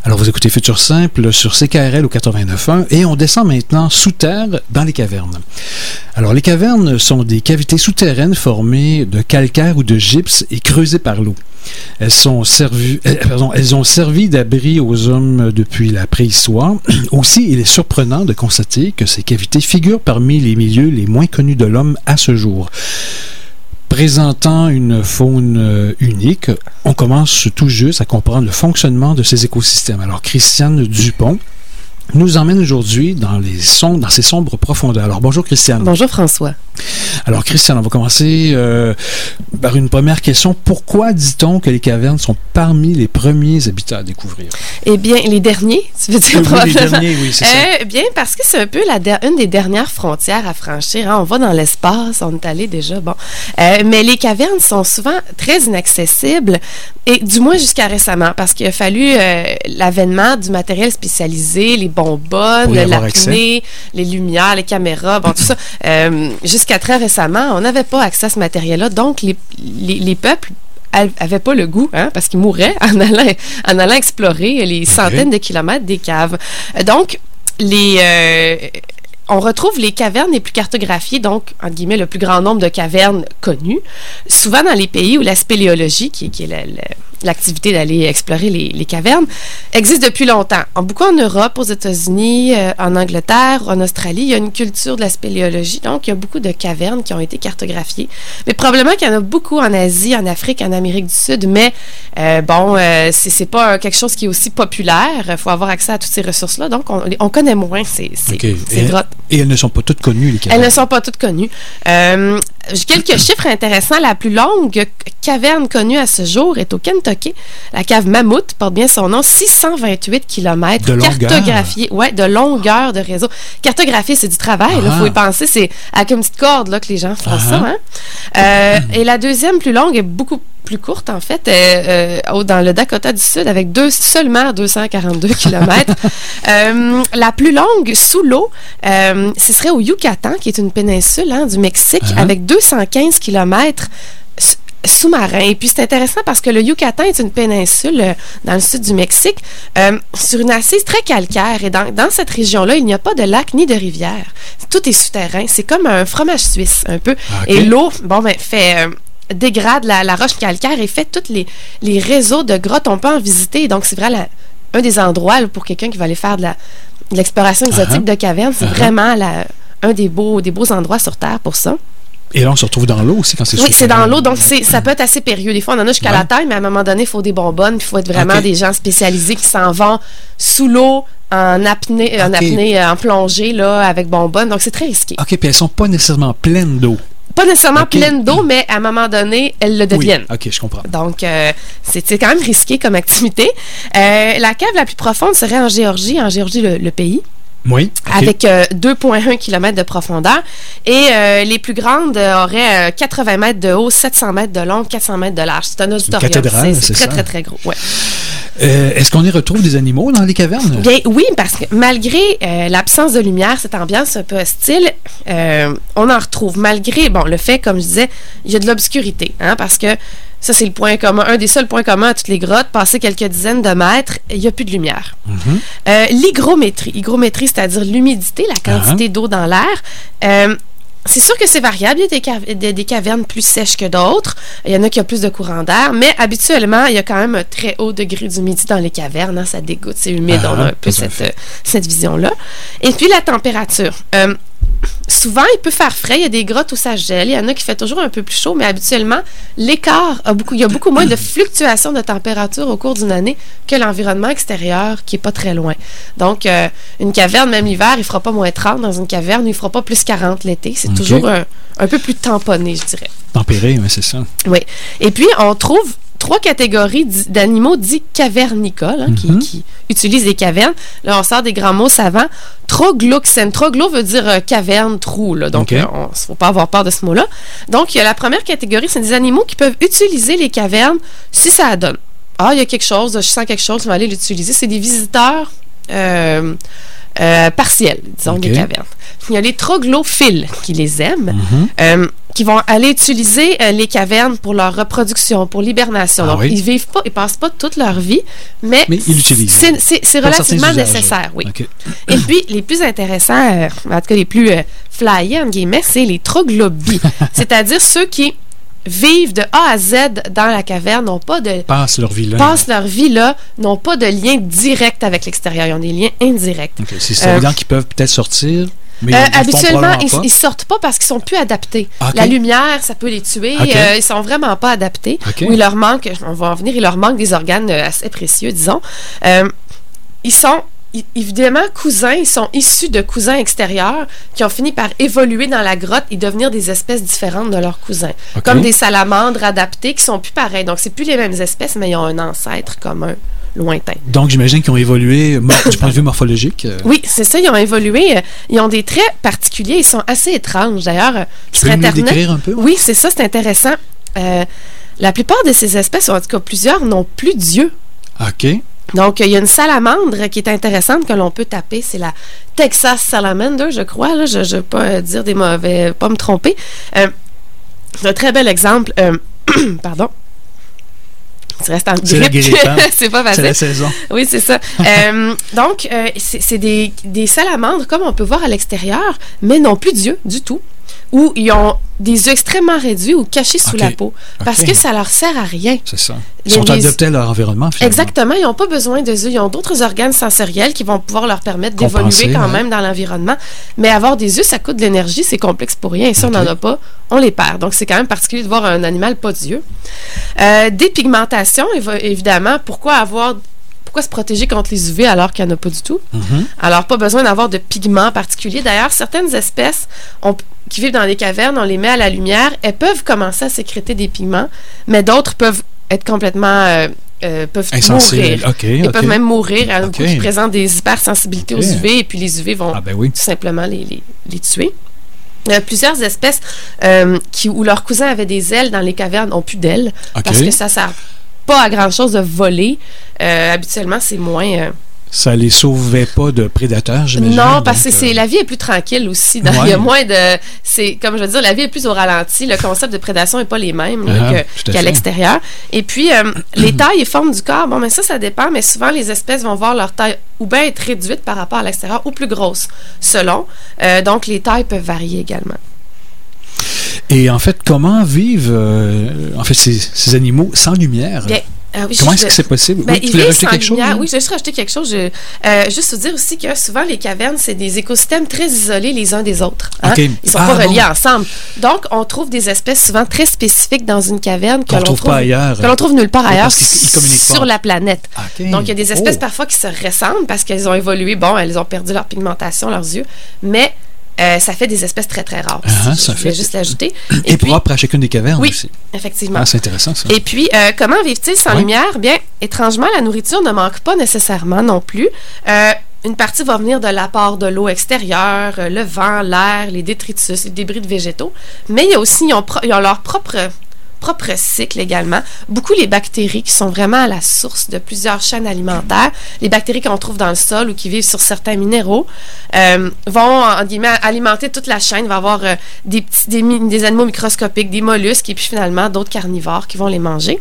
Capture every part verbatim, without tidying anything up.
Alors, vous écoutez Futur Simple sur C K R L au quatre-vingt-neuf point un et on descend maintenant sous terre dans les cavernes. Alors, les cavernes sont des cavités souterraines formées de calcaire ou de gypse et creusées par l'eau. Elles, sont servi, euh, pardon, elles ont servi d'abri aux hommes depuis la préhistoire. Aussi, il est surprenant de constater que ces cavités figurent parmi les milieux les moins connus de l'homme à ce jour. Présentant une faune unique, on commence tout juste à comprendre le fonctionnement de ces écosystèmes. Alors, Christiane Dupont nous emmène aujourd'hui dans, les som- dans ces sombres profondeurs. Alors, bonjour Christiane. Bonjour François. Alors Christiane, on va commencer euh, par une première question. Pourquoi dit-on que les cavernes sont parmi les premiers habitats à découvrir? Eh bien, les derniers, tu veux dire oui, probablement. les derniers, oui, c'est ça. Euh, bien, parce que c'est un peu la der- une des dernières frontières à franchir. Hein. On va dans l'espace, on est allé déjà, bon. Euh, mais les cavernes sont souvent très inaccessibles, et du moins jusqu'à récemment, parce qu'il a fallu euh, l'avènement du matériel spécialisé, les bonbonnes, l'apnée, les lumières, les caméras, bon, tout ça. Euh, jusqu'à très récemment, on n'avait pas accès à ce matériel-là, donc les, les, les peuples n'avaient pas le goût, hein, parce qu'ils mouraient en allant, en allant explorer les centaines de kilomètres des caves. Donc, les... Euh, on retrouve les cavernes les plus cartographiées, donc, entre guillemets, le plus grand nombre de cavernes connues, souvent dans les pays où la spéléologie, qui, qui est la, la, l'activité d'aller explorer les, les cavernes, existe depuis longtemps. Beaucoup en Europe, aux États-Unis, euh, en Angleterre, en Australie, il y a une culture de la spéléologie, donc il y a beaucoup de cavernes qui ont été cartographiées. Mais probablement qu'il y en a beaucoup en Asie, en Afrique, en Amérique du Sud, mais euh, bon, euh, c'est, c'est pas quelque chose qui est aussi populaire. Il faut avoir accès à toutes ces ressources-là, donc on, on connaît moins ces, ces, okay. ces et, grottes. Et elles ne sont pas toutes connues, les cavernes? Elles ne sont pas toutes connues. Euh, j'ai quelques chiffres intéressants. La plus longue caverne connue à ce jour est au Kentucky. La cave Mammouth porte bien son nom. six cent vingt-huit kilomètres de longueur. Cartographiés. Oui, de longueur de réseau. Cartographier, c'est du travail. Il faut y penser. C'est avec une petite corde là, que les gens font ah. ça. Hein? Euh, et la deuxième plus longue est beaucoup plus courte, en fait, euh, euh, dans le Dakota du Sud, avec deux, seulement deux cent quarante-deux kilomètres. euh, la plus longue, sous l'eau, euh, ce serait au Yucatan, qui est une péninsule hein, du Mexique, uh-huh. avec deux cent quinze kilomètres sous-marin. Et puis, c'est intéressant parce que le Yucatan est une péninsule euh, dans le sud du Mexique, euh, sur une assise très calcaire. Et dans, dans cette région-là, il n'y a pas de lac ni de rivière. Tout est souterrain. C'est comme un fromage suisse, un peu. Okay. Et l'eau, bon, ben, fait... Euh, dégrade la, la roche calcaire et fait tous les, les réseaux de grottes. On peut en visiter. Donc, c'est vraiment la, un des endroits là, pour quelqu'un qui va aller faire de, la, de l'exploration exotique uh-huh. de cavernes. C'est uh-huh. vraiment la, un des beaux, des beaux endroits sur Terre pour ça. Et là, on se retrouve dans l'eau aussi quand c'est Oui, c'est dans l'eau, donc c'est, ça peut être assez périlleux. Des fois, on en a jusqu'à ouais. la taille, mais à un moment donné, il faut des bonbonnes, puis il faut être vraiment okay. des gens spécialisés qui s'en vont sous l'eau, en apnée, okay. en apnée, en plongée, là, avec bonbonnes. Donc, c'est très risqué. OK, puis elles sont pas nécessairement pleines d'eau. Pas nécessairement okay. pleines d'eau, mm. mais à un moment donné, elles le deviennent. Oui, OK, je comprends. Donc, euh, c'est, c'est quand même risqué comme activité. Euh, la cave la plus profonde serait en Géorgie, en Géorgie, le, le pays. Oui. Okay. Avec euh, deux virgule un kilomètres de profondeur. Et euh, les plus grandes euh, auraient euh, quatre-vingts mètres de haut, sept cents mètres de long, quatre cents mètres de large. C'est un auditorium. C'est, c'est, c'est, c'est très, ça. très, très gros. Ouais. Euh, est-ce qu'on y retrouve des animaux dans les cavernes? Bien, oui, parce que malgré euh, l'absence de lumière, cette ambiance un peu hostile, euh, on en retrouve. Malgré, bon, le fait, comme je disais, il y a de l'obscurité, hein, parce que ça, c'est le point commun, un des seuls points communs à toutes les grottes. Passer quelques dizaines de mètres, il n'y a plus de lumière. Mm-hmm. Euh, l'hygrométrie, hygrométrie, c'est-à-dire l'humidité, la quantité uh-huh. d'eau dans l'air. Euh, c'est sûr que c'est variable. Il y a des, cav- des, des cavernes plus sèches que d'autres. Il y en a qui ont plus de courant d'air. Mais habituellement, il y a quand même un très haut degré d'humidité dans les cavernes. Hein, ça dégoûte, c'est humide. Uh-huh, on a un peu cette, euh, cette vision-là. Et puis, la température. Euh, Souvent, il peut faire frais. Il y a des grottes où ça gèle. Il y en a qui fait toujours un peu plus chaud, mais habituellement, l'écart a beaucoup. Il y a beaucoup moins de fluctuations de température au cours d'une année que l'environnement extérieur qui n'est pas très loin. Donc, euh, une caverne, même l'hiver, il ne fera pas moins trente dans une caverne. Il ne fera pas plus quarante l'été. C'est okay. toujours un, un peu plus tamponné, je dirais. Tempéré, oui, c'est ça. Oui. Et puis, on trouve trois catégories d'animaux dits cavernicoles, hein, mm-hmm. qui, qui utilisent les cavernes. Là, on sort des grands mots savants. Trogloxène. Troglo veut dire euh, caverne, trou. Là. Donc, il okay. ne faut pas avoir peur de ce mot-là. Donc, il y a la première catégorie, c'est des animaux qui peuvent utiliser les cavernes si ça donne. Ah, il y a quelque chose, je sens quelque chose, je vais aller l'utiliser. C'est des visiteurs euh, euh, partiels, disons, okay. des cavernes. Il y a les troglophiles qui les aiment, mm-hmm. euh, qui vont aller utiliser euh, les cavernes pour leur reproduction, pour l'hibernation. Ah, Donc, oui. ils vivent pas, ils passent pas toute leur vie, mais, Mais ils l'utilisent. c'est, c'est, c'est Pour relativement certains usages. nécessaire, oui. OK. Et puis, les plus intéressants, euh, en tout cas les plus euh, flyés, entre guillemets, c'est les troglobies. C'est-à-dire ceux qui vivent de A à Z dans la caverne, n'ont pas de... Passent leur vie là. passent leur vie là, n'ont pas de lien direct avec l'extérieur. Ils ont des liens indirects. OK. C'est ça Euh, veut dire qu'ils peuvent peut-être sortir, mais Euh, ils le font habituellement, probablement ils, pas. ils sortent pas parce qu'ils sont plus adaptés. OK. La lumière, ça peut les tuer. OK. Euh, ils sont vraiment pas adaptés. OK. Ou il leur manque, on va en venir, il leur manque des organes euh, assez précieux, disons. Euh, ils sont i- évidemment cousins, ils sont issus de cousins extérieurs qui ont fini par évoluer dans la grotte et devenir des espèces différentes de leurs cousins. OK. Comme des salamandres adaptés qui sont plus pareils. Donc, c'est plus les mêmes espèces, mais ils ont un ancêtre commun lointain. Donc, j'imagine qu'ils ont évolué mor- du point de vue morphologique. euh, Oui, c'est ça, ils ont évolué. euh, Ils ont des traits particuliers, ils sont assez étranges. D'ailleurs, euh, Tu sur peux nous les Internet... décrire un peu? Oui, c'est ça, c'est intéressant. Euh, la plupart de ces espèces, ou en tout cas plusieurs, n'ont plus d'yeux. OK. Donc, il y a une salamandre qui est intéressante que l'on peut taper. C'est la Texas Salamander, je crois. Là, je ne veux pas euh, dire des mauvais, pas me tromper. Euh, c'est un très bel exemple. Euh, pardon. Tu restes en C'est la grippe. grippe, hein? C'est pas C'est facile. la saison. Oui, c'est ça. Euh, donc, euh, c'est c'est des, des salamandres, comme on peut voir à l'extérieur, mais n'ont plus d'yeux du tout, ou ils ont des yeux extrêmement réduits ou cachés sous OK. la peau, parce OK. que ça leur sert à rien. C'est ça. Ils Les- sont les- adaptés à leur environnement, finalement. Exactement, ils n'ont pas besoin de yeux, ils ont d'autres organes sensoriels qui vont pouvoir leur permettre Compenser, d'évoluer quand hein. même dans l'environnement. Mais avoir des yeux, ça coûte de l'énergie, c'est complexe pour rien. Et si OK. on n'en a pas, on les perd. Donc, c'est quand même particulier de voir un animal pas d'yeux. Euh, des pigmentations, évo- évidemment. Pourquoi avoir... Pourquoi se protéger contre les U V alors qu'il n'y en a pas du tout? Mhm. Alors, pas besoin d'avoir de pigments particuliers. D'ailleurs, certaines espèces on- qui vivent dans les cavernes, on les met à la lumière, elles peuvent commencer à sécréter des pigments, mais d'autres peuvent être complètement... euh, euh, peuvent Insensible. mourir. OK, Ils OK. peuvent même mourir. Il y en a OK. beaucoup qui présentent des hypersensibilités OK. aux U V, et puis les U V vont Ah ben oui. tout simplement les, les, les tuer. Il y a plusieurs espèces euh, qui, où leurs cousins avaient des ailes dans les cavernes n'ont plus d'ailes, OK. parce que ça ne sert pas à grand-chose de voler. Euh, habituellement, c'est moins... euh, Ça les sauvait pas de prédateurs, j'imagine. non, parce que donc, c'est euh, la vie est plus tranquille aussi. dans- Ouais. Il y a moins de... C'est, comme je veux dire, la vie est plus au ralenti. Le concept de prédation n'est pas les mêmes là, Ah, que- tout à qu'à fait. l'extérieur. Et puis, euh, les tailles et formes du corps, bon, mais ça, ça dépend, mais souvent, les espèces vont voir leur taille ou bien être réduite par rapport à l'extérieur ou plus grosse, selon. Euh, donc, les tailles peuvent varier également. Et en fait, comment vivent euh, en fait ces, ces animaux sans lumière? Bien, euh, oui, Comment je- est-ce que c'est possible? Ben, Oui, ils tu voulais vivent rajouter sans quelque chose? lumière. hein? Oui, je vais juste rajouter quelque chose. Je, euh, juste vous dire aussi que souvent, les cavernes, c'est des écosystèmes très isolés les uns des autres. hein. OK. Ils ne sont Ah, pas reliés bon. ensemble. Donc, on trouve des espèces souvent très spécifiques dans une caverne que Qu'on l'on trouve pas ailleurs. que l'on trouve nulle part Ouais, ailleurs parce qu'ils- ils communiquent sur pas. la planète. OK. Donc, il y a des espèces Oh. parfois qui se ressemblent parce qu'elles ont évolué. Bon, elles ont perdu leur pigmentation, leurs yeux, mais euh, ça fait des espèces très, très rares. Ah, je ça voulais fait- juste l'ajouter. Et, propre à chacune des cavernes Oui, aussi. effectivement. Ah, c'est intéressant, ça. Et puis, euh, comment vivent-ils sans Ouais. lumière? Bien, étrangement, la nourriture ne manque pas nécessairement non plus. Euh, une partie va venir de l'apport de l'eau extérieure, euh, le vent, l'air, les détritus, les débris de végétaux. Mais il y a aussi, ils ont, pro- ils ont leur propre, propre cycle également. Beaucoup les bactéries qui sont vraiment à la source de plusieurs chaînes alimentaires. Les bactéries qu'on trouve dans le sol ou qui vivent sur certains minéraux euh, vont, en guillemets, alimenter toute la chaîne. Il va y avoir euh, des, petits, des, mi- des animaux microscopiques, des mollusques et puis finalement d'autres carnivores qui vont les manger.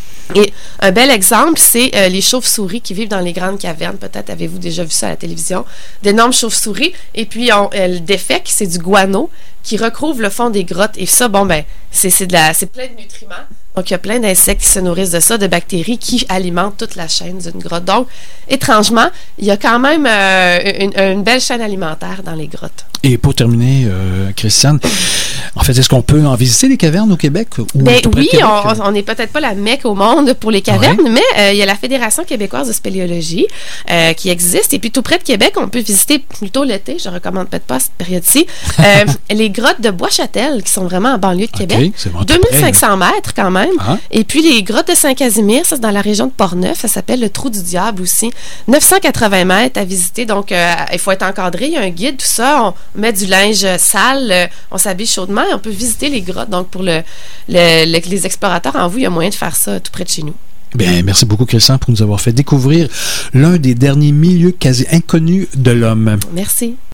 Et un bel exemple, c'est euh, les chauves-souris qui vivent dans les grandes cavernes. Peut-être avez-vous déjà vu ça à la télévision. D'énormes chauves-souris. Et puis, on, elles défèquent, c'est du guano qui recouvre le fond des grottes. Et ça, bon, ben, c'est, c'est, de la, c'est plein de nutriments. Donc, il y a plein d'insectes qui se nourrissent de ça, de bactéries qui alimentent toute la chaîne d'une grotte. Donc, étrangement, il y a quand même euh, une, une belle chaîne alimentaire dans les grottes. Et pour terminer, euh, Christiane, en fait, est-ce qu'on peut en visiter les cavernes au Québec? Ou Ben tout près de oui, Québec? on n'est peut-être pas la Mecque au monde pour les cavernes, mais euh, il y a la Fédération québécoise de spéléologie euh, qui existe. Et puis tout près de Québec, on peut visiter plutôt l'été, je recommande peut-être pas à cette période-ci, euh, les grottes de Bois-Châtel qui sont vraiment en banlieue de Québec. OK, c'est vraiment tout deux mille près, cinq cents mètres quand même. Ah. Et puis les grottes de Saint-Casimir, ça c'est dans la région de Portneuf, ça s'appelle le Trou du Diable aussi. neuf cent quatre-vingts mètres à visiter, donc euh, il faut être encadré, il y a un guide, tout ça. On met du linge sale, euh, on s'habille chaudement et on peut visiter les grottes. Donc pour le, le- le- les explorateurs en vue, il y a moyen de faire ça tout près de chez nous. Bien, merci beaucoup, Christian, pour nous avoir fait découvrir l'un des derniers milieux quasi inconnus de l'homme. Merci.